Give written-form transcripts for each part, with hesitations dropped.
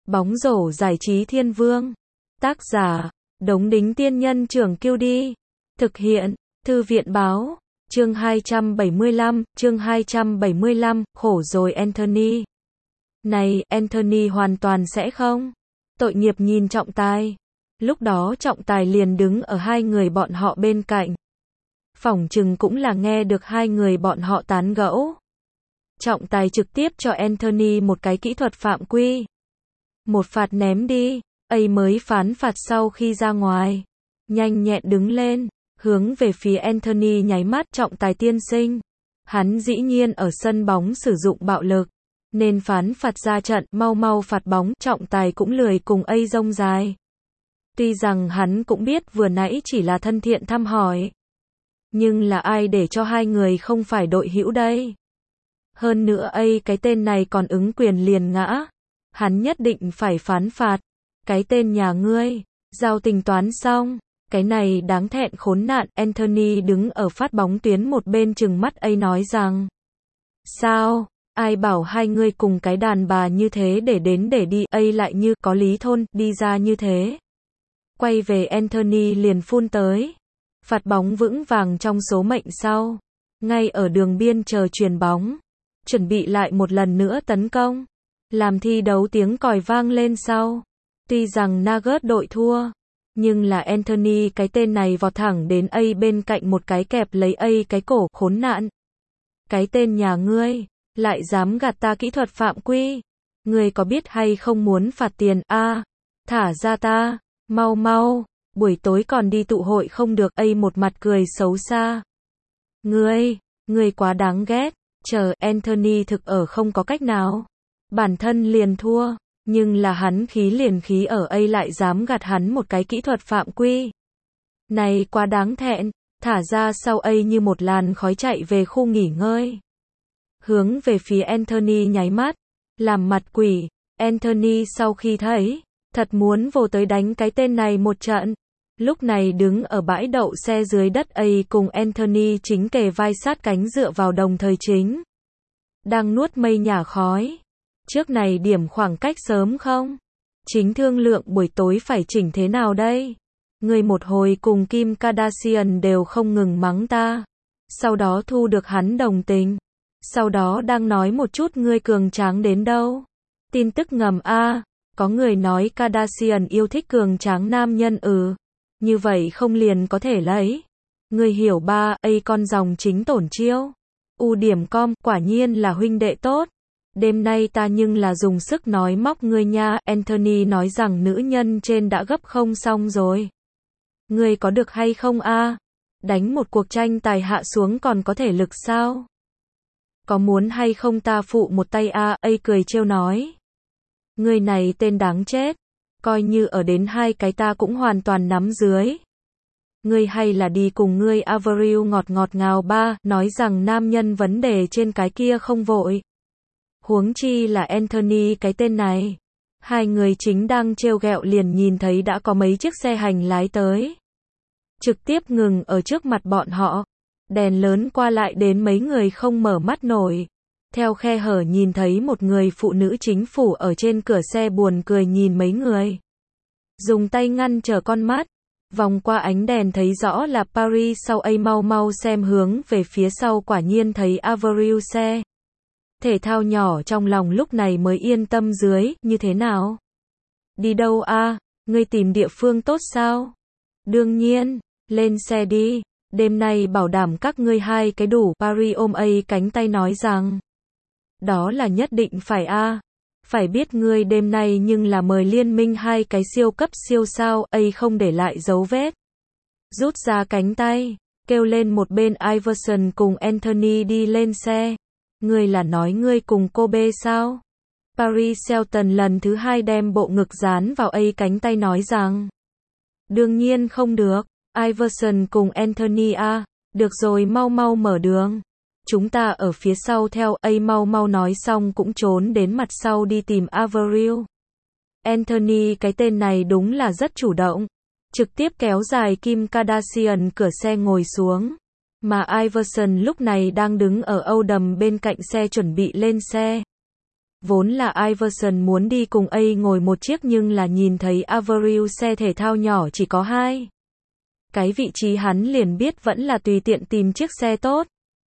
Bóng rổ giải trí thiên vương. Tác giả, Đống Đính Tiên Nhân Trưởng Kiêu Đi. Thực hiện, Thư viện Báo. Chương 275, khổ rồi Anthony. Này, Anthony hoàn toàn sẽ không. Tội nghiệp nhìn Trọng Tài. Lúc đó Trọng Tài liền đứng ở hai người bọn họ bên cạnh. Phỏng chừng cũng là nghe được hai người bọn họ tán gẫu. Trọng Tài trực tiếp cho Anthony một cái kỹ thuật phạm quy. Một phạt ném đi, ấy mới phán phạt sau khi ra ngoài. Nhanh nhẹn đứng lên, hướng về phía Anthony nháy mắt. Trọng Tài tiên sinh. Hắn dĩ nhiên ở sân bóng sử dụng bạo lực, nên phán phạt ra trận, mau phạt bóng. Trọng Tài cũng lười cùng ấy rông dài. Tuy rằng hắn cũng biết vừa nãy chỉ là thân thiện thăm hỏi, nhưng là ai để cho hai người không phải đội hữu đây. Hơn nữa ấy cái tên này còn ứng quyền liền ngã. Hắn nhất định phải phán phạt. Cái tên nhà ngươi, giao tính toán xong. Cái này đáng thẹn khốn nạn. Anthony đứng ở phát bóng tuyến một bên trừng mắt ấy nói rằng: sao, ai bảo hai ngươi cùng cái đàn bà như thế để đến để đi, ấy lại như có lý thôn, đi ra như thế. Quay về Anthony liền phun tới. Phạt bóng vững vàng trong số mệnh sau. Ngay ở đường biên chờ chuyền bóng. Chuẩn bị lại một lần nữa tấn công. Làm thi đấu tiếng còi vang lên sau. Tuy rằng Nuggets đội thua, nhưng là Anthony cái tên này vọt thẳng đến A bên cạnh một cái kẹp lấy A cái cổ. Khốn nạn. Cái tên nhà ngươi, lại dám gạt ta kỹ thuật phạm quy. Ngươi có biết hay không muốn phạt tiền a? Thả ra ta, mau, buổi tối còn đi tụ hội không được. A một mặt cười xấu xa. Ngươi quá đáng ghét. Chờ, Anthony thực ở không có cách nào. Bản thân liền thua, nhưng là hắn liền khí ở A lại dám gạt hắn một cái kỹ thuật phạm quy. Này quá đáng thẹn. Thả ra sau A như một làn khói chạy về khu nghỉ ngơi. Hướng về phía Anthony nháy mắt, làm mặt quỷ. Anthony sau khi thấy, thật muốn vồ tới đánh cái tên này một trận. Lúc này đứng ở bãi đậu xe dưới đất A cùng Anthony chính kề vai sát cánh dựa vào đồng thời chính đang nuốt mây nhả khói. Trước này điểm khoảng cách sớm không? Chính thương lượng buổi tối phải chỉnh thế nào đây? Ngươi một hồi cùng Kim Kardashian đều không ngừng mắng ta. Sau đó thu được hắn đồng tình. Sau đó đang nói một chút ngươi cường tráng đến đâu. Tin tức ngầm a, có người nói Kardashian yêu thích cường tráng nam nhân như vậy không liền có thể lấy. Ngươi hiểu ba, A con dòng chính tổn chiêu. U.com, quả nhiên là huynh đệ tốt. Đêm nay ta nhưng là dùng sức nói móc ngươi nha. Anthony nói rằng nữ nhân trên đã gấp không xong rồi. Ngươi có được hay không a? Đánh một cuộc tranh tài hạ xuống còn có thể lực sao? Có muốn hay không ta phụ một tay a? A cười trêu nói. Ngươi này tên đáng chết. Coi như ở đến hai cái ta cũng hoàn toàn nắm dưới. Ngươi hay là đi cùng ngươi Avril ngọt ngào ba, nói rằng nam nhân vấn đề trên cái kia không vội. Huống chi là Anthony cái tên này. Hai người chính đang trêu ghẹo liền nhìn thấy đã có mấy chiếc xe hành lái tới. Trực tiếp ngừng ở trước mặt bọn họ. Đèn lớn qua lại đến mấy người không mở mắt nổi. Theo khe hở nhìn thấy một người phụ nữ chính phủ ở trên cửa xe buồn cười nhìn mấy người. Dùng tay ngăn trở con mắt. Vòng qua ánh đèn thấy rõ là Paris sau A mau xem hướng về phía sau quả nhiên thấy Avril xe. Thể thao nhỏ trong lòng lúc này mới yên tâm dưới, như thế nào? Đi đâu a? Ngươi tìm địa phương tốt sao? Đương nhiên, lên xe đi, đêm nay bảo đảm các ngươi hai cái đủ. Paris ôm A cánh tay nói rằng, đó là nhất định phải a. Phải biết ngươi đêm nay nhưng là mời liên minh hai cái siêu cấp siêu sao. A không để lại dấu vết. Rút ra cánh tay, kêu lên một bên Iverson cùng Anthony đi lên xe. Ngươi là nói ngươi cùng cô B sao? Paris Hilton lần thứ hai đem bộ ngực dán vào A cánh tay nói rằng, đương nhiên không được. Iverson cùng Anthony a, được rồi mau mở đường. Chúng ta ở phía sau theo. A mau nói xong cũng trốn đến mặt sau đi tìm Avril. Anthony cái tên này đúng là rất chủ động. Trực tiếp kéo dài Kim Kardashian cửa xe ngồi xuống. Mà Iverson lúc này đang đứng ở âu đầm bên cạnh xe chuẩn bị lên xe. Vốn là Iverson muốn đi cùng A ngồi một chiếc nhưng là nhìn thấy Avril xe thể thao nhỏ chỉ có 2 cái vị trí, hắn liền biết vẫn là tùy tiện tìm chiếc xe tốt.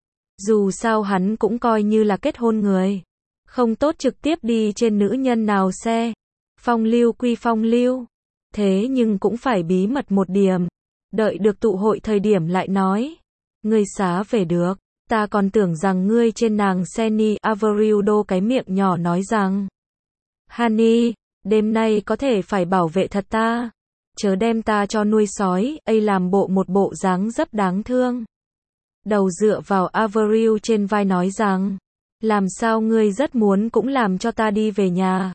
Dù sao hắn cũng coi như là kết hôn người, không tốt trực tiếp đi trên nữ nhân nào xe. Phong lưu quy phong lưu, thế nhưng cũng phải bí mật một điểm. Đợi được tụ hội thời điểm lại nói. Ngươi xá về được, ta còn tưởng rằng ngươi trên nàng xe ni. Avril đô cái miệng nhỏ nói rằng. Honey, đêm nay có thể phải bảo vệ thật ta. Chớ đem ta cho nuôi sói. A làm một bộ dáng dấp đáng thương. Đầu dựa vào Avril trên vai nói rằng. Làm sao ngươi rất muốn cũng làm cho ta đi về nhà.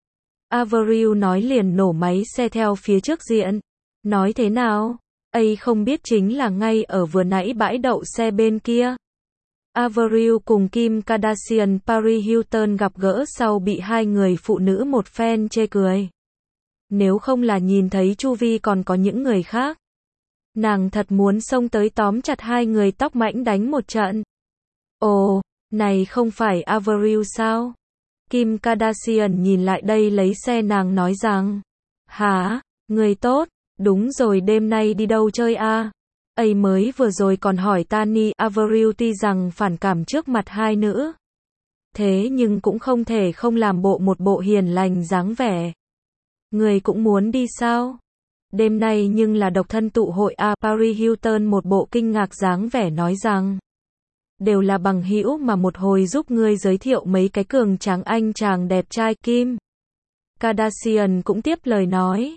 Avril nói liền nổ máy xe theo phía trước diện. Nói thế nào? A không biết chính là ngay ở vừa nãy bãi đậu xe bên kia. Avril cùng Kim Kardashian Paris Hilton gặp gỡ sau bị hai người phụ nữ một phen chê cười. Nếu không là nhìn thấy chu vi còn có những người khác, nàng thật muốn xông tới tóm chặt hai người tóc mãnh đánh một trận. Ồ, này không phải Avril sao? Kim Kardashian nhìn lại đây lấy xe nàng nói rằng. Hả, người tốt, đúng rồi đêm nay đi đâu chơi a? A mới vừa rồi còn hỏi Tani. Avril tuy rằng phản cảm trước mặt hai nữ, thế nhưng cũng không thể không làm một bộ hiền lành dáng vẻ. Người cũng muốn đi sao? Đêm nay nhưng là độc thân tụ hội a. Paris Hilton một bộ kinh ngạc dáng vẻ nói rằng. Đều là bằng hữu mà một hồi giúp ngươi giới thiệu mấy cái cường tráng anh chàng đẹp trai. Kim Kardashian cũng tiếp lời nói.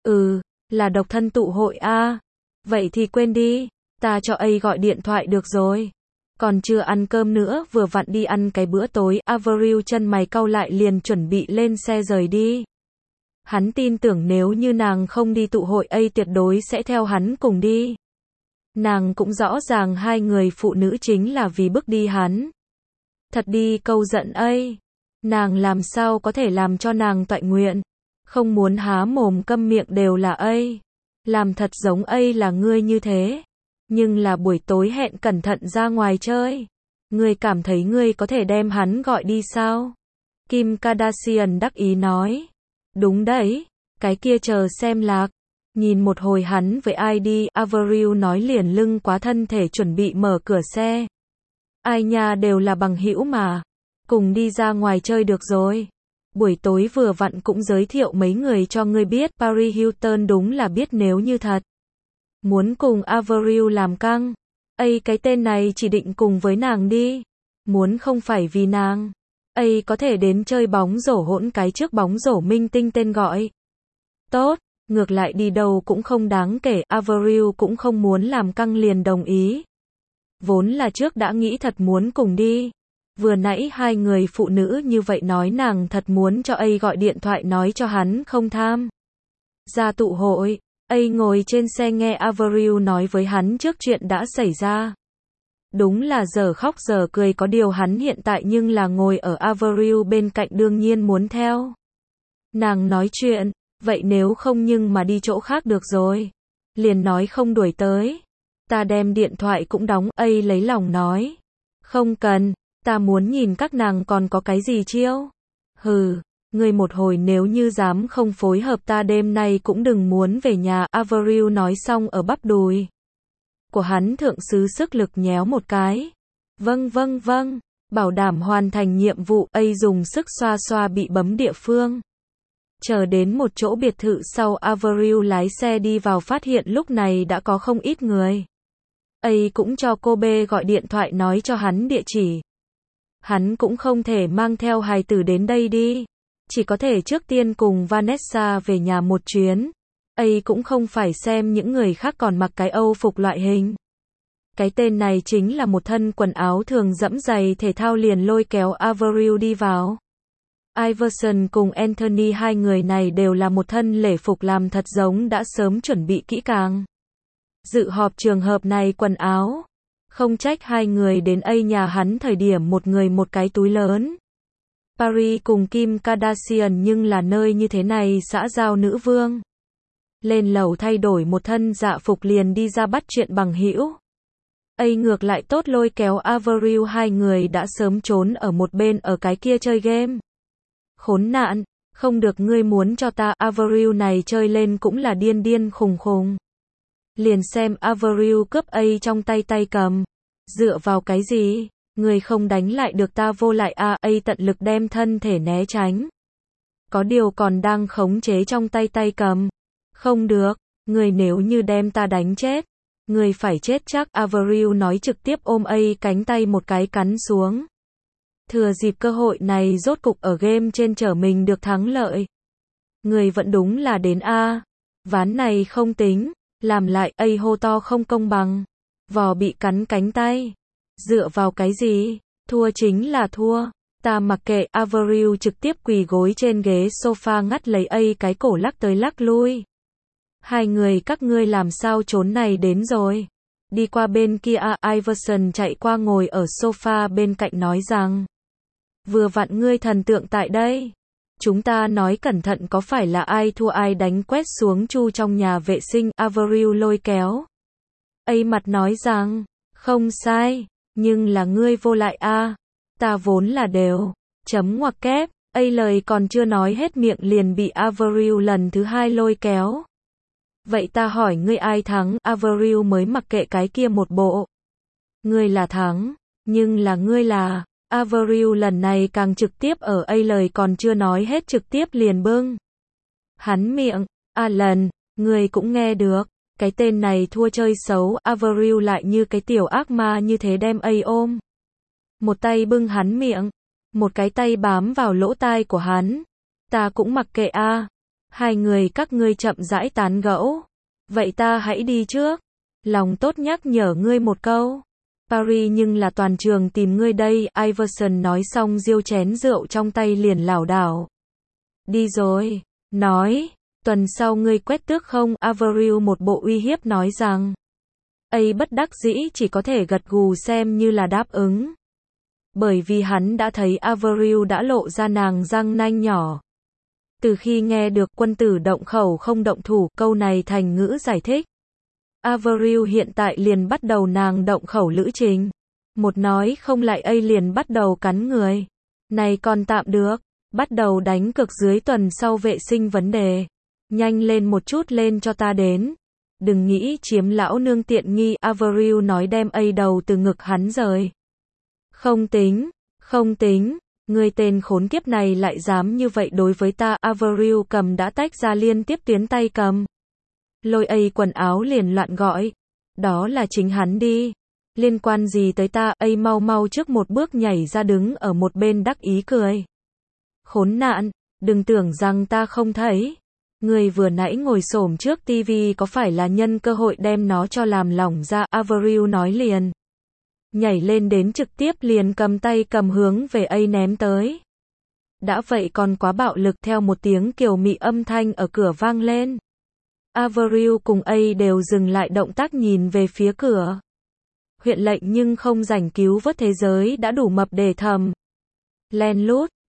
Là độc thân tụ hội a. Vậy thì quên đi, ta cho A gọi điện thoại được rồi. Còn chưa ăn cơm nữa, vừa vặn đi ăn cái bữa tối. Avril chân mày cau lại liền chuẩn bị lên xe rời đi. Hắn tin tưởng nếu như nàng không đi tụ hội A tuyệt đối sẽ theo hắn cùng đi. Nàng cũng rõ ràng hai người phụ nữ chính là vì bức đi hắn. Thật đi câu giận A. Nàng làm sao có thể làm cho nàng toại nguyện. Không muốn há mồm câm miệng đều là A. Làm thật giống A là ngươi như thế. Nhưng là buổi tối hẹn cẩn thận ra ngoài chơi. Ngươi cảm thấy ngươi có thể đem hắn gọi đi sao? Kim Kardashian đắc ý nói. Đúng đấy, cái kia chờ xem lạc. Nhìn một hồi hắn với ai đi. Avril nói liền lưng quá thân thể chuẩn bị mở cửa xe. Ai nha đều là bằng hữu mà. Cùng đi ra ngoài chơi được rồi. Buổi tối vừa vặn cũng giới thiệu mấy người cho ngươi biết. Paris Hilton đúng là biết nếu như thật muốn cùng Avril làm căng. A cái tên này chỉ định cùng với nàng đi. Muốn không phải vì nàng. A có thể đến chơi bóng rổ hỗn cái trước bóng rổ minh tinh tên gọi. Tốt, ngược lại đi đâu cũng không đáng kể. Avril cũng không muốn làm căng liền đồng ý. Vốn là trước đã nghĩ thật muốn cùng đi. Vừa nãy hai người phụ nữ như vậy nói nàng thật muốn cho A gọi điện thoại nói cho hắn không tham ra tụ hội. A ngồi trên xe nghe Avril nói với hắn trước chuyện đã xảy ra. Đúng là giờ khóc giờ cười, có điều hắn hiện tại nhưng là ngồi ở Avril bên cạnh đương nhiên muốn theo nàng nói chuyện. Vậy nếu không nhưng mà đi chỗ khác được rồi. Liền nói không đuổi tới. Ta đem điện thoại cũng đóng. A lấy lòng nói. Không cần. Ta muốn nhìn các nàng còn có cái gì chiêu. Hừ, ngươi một hồi nếu như dám không phối hợp ta đêm nay cũng đừng muốn về nhà. Avril nói xong ở bắp đùi của hắn thượng sứ sức lực nhéo một cái. Vâng, bảo đảm hoàn thành nhiệm vụ. A dùng sức xoa xoa bị bấm địa phương. Chờ đến một chỗ biệt thự sau, Avril lái xe đi vào phát hiện lúc này đã có không ít người. A cũng cho cô B gọi điện thoại nói cho hắn địa chỉ. Hắn cũng không thể mang theo hài tử đến đây đi. Chỉ có thể trước tiên cùng Vanessa về nhà một chuyến. A cũng không phải xem những người khác còn mặc cái Âu phục loại hình. Cái tên này chính là một thân quần áo thường dẫm giày thể thao liền lôi kéo Avril đi vào. Iverson cùng Anthony hai người này đều là một thân lễ phục làm thật giống đã sớm chuẩn bị kỹ càng. Dự họp trường hợp này quần áo. Không trách hai người đến A nhà hắn thời điểm một người một cái túi lớn. Paris cùng Kim Kardashian nhưng là nơi như thế này xã giao nữ vương. Lên lầu thay đổi một thân dạ phục liền đi ra bắt chuyện bằng hữu. A ngược lại tốt lôi kéo Avril, hai người đã sớm trốn ở một bên ở cái kia chơi game. Khốn nạn, không được, ngươi muốn cho ta Avril này chơi lên cũng là điên điên khùng khùng. Liền xem Avril cướp A trong tay cầm. Dựa vào cái gì? Ngươi không đánh lại được ta vô lại A tận lực đem thân thể né tránh. Có điều còn đang khống chế trong tay cầm. Không được, ngươi nếu như đem ta đánh chết, ngươi phải chết chắc, Avril nói trực tiếp ôm A cánh tay một cái cắn xuống. Thừa dịp cơ hội này rốt cục ở game trên trở mình được thắng lợi. Người vẫn đúng là đến A. Ván này không tính, làm lại A hô to không công bằng. Vò bị cắn cánh tay. Dựa vào cái gì? Thua chính là thua. Ta mặc kệ, Avril trực tiếp quỳ gối trên ghế sofa ngắt lấy A cái cổ lắc tới lắc lui. Hai người các ngươi làm sao trốn này đến rồi? Đi qua bên kia Iverson chạy qua ngồi ở sofa bên cạnh nói rằng. Vừa vặn ngươi thần tượng tại đây. Chúng ta nói cẩn thận có phải là ai thua ai đánh quét xuống chu trong nhà vệ sinh, Avril lôi kéo. A mặt nói rằng, không sai, nhưng là ngươi vô lại A. Ta vốn là đều. Chấm ngoặc kép, A lời còn chưa nói hết miệng liền bị Avril lần thứ hai lôi kéo. Vậy ta hỏi ngươi ai thắng, Avril mới mặc kệ cái kia một bộ. Ngươi là thắng, nhưng là ngươi là. Avril lần này càng trực tiếp ở A lời còn chưa nói hết trực tiếp liền bưng. Hắn miệng, lần, người cũng nghe được, cái tên này thua chơi xấu, Avril lại như cái tiểu ác ma như thế đem A ôm. Một tay bưng hắn miệng, một cái tay bám vào lỗ tai của hắn. Ta cũng mặc kệ A. Hai người các ngươi chậm rãi tán gẫu. Vậy ta hãy đi trước. Lòng tốt nhắc nhở ngươi một câu. Paris nhưng là toàn trường tìm ngươi đây, Iverson nói xong giêu chén rượu trong tay liền lảo đảo. Đi rồi, nói, tuần sau ngươi quét tước không, Avril một bộ uy hiếp nói rằng. A bất đắc dĩ chỉ có thể gật gù xem như là đáp ứng. Bởi vì hắn đã thấy Avril đã lộ ra nàng răng nanh nhỏ. Từ khi nghe được quân tử động khẩu không động thủ, câu này thành ngữ giải thích. Avril hiện tại liền bắt đầu nàng động khẩu lữ trình. Một nói không lại A liền bắt đầu cắn người. Này còn tạm được, bắt đầu đánh cực dưới tuần sau vệ sinh vấn đề. Nhanh lên một chút lên cho ta đến. Đừng nghĩ chiếm lão nương tiện nghi, Avril nói đem A đầu từ ngực hắn rời. Không tính, không tính, người tên khốn kiếp này lại dám như vậy đối với ta, Avril cầm đã tách ra liên tiếp tuyến tay cầm. Lôi A quần áo liền loạn gọi. Đó là chính hắn đi. Liên quan gì tới ta, A mau mau trước một bước nhảy ra đứng ở một bên đắc ý cười. Khốn nạn, đừng tưởng rằng ta không thấy. Người vừa nãy ngồi xổm trước tivi có phải là nhân cơ hội đem nó cho làm lỏng ra, Avril nói liền. Nhảy lên đến trực tiếp liền cầm tay cầm hướng về A ném tới. Đã vậy còn quá bạo lực, theo một tiếng kiều mị âm thanh ở cửa vang lên. Avril cùng A đều dừng lại động tác nhìn về phía cửa. Huyện lệnh nhưng không rảnh cứu vớt thế giới đã đủ mập để thầm. Len lút,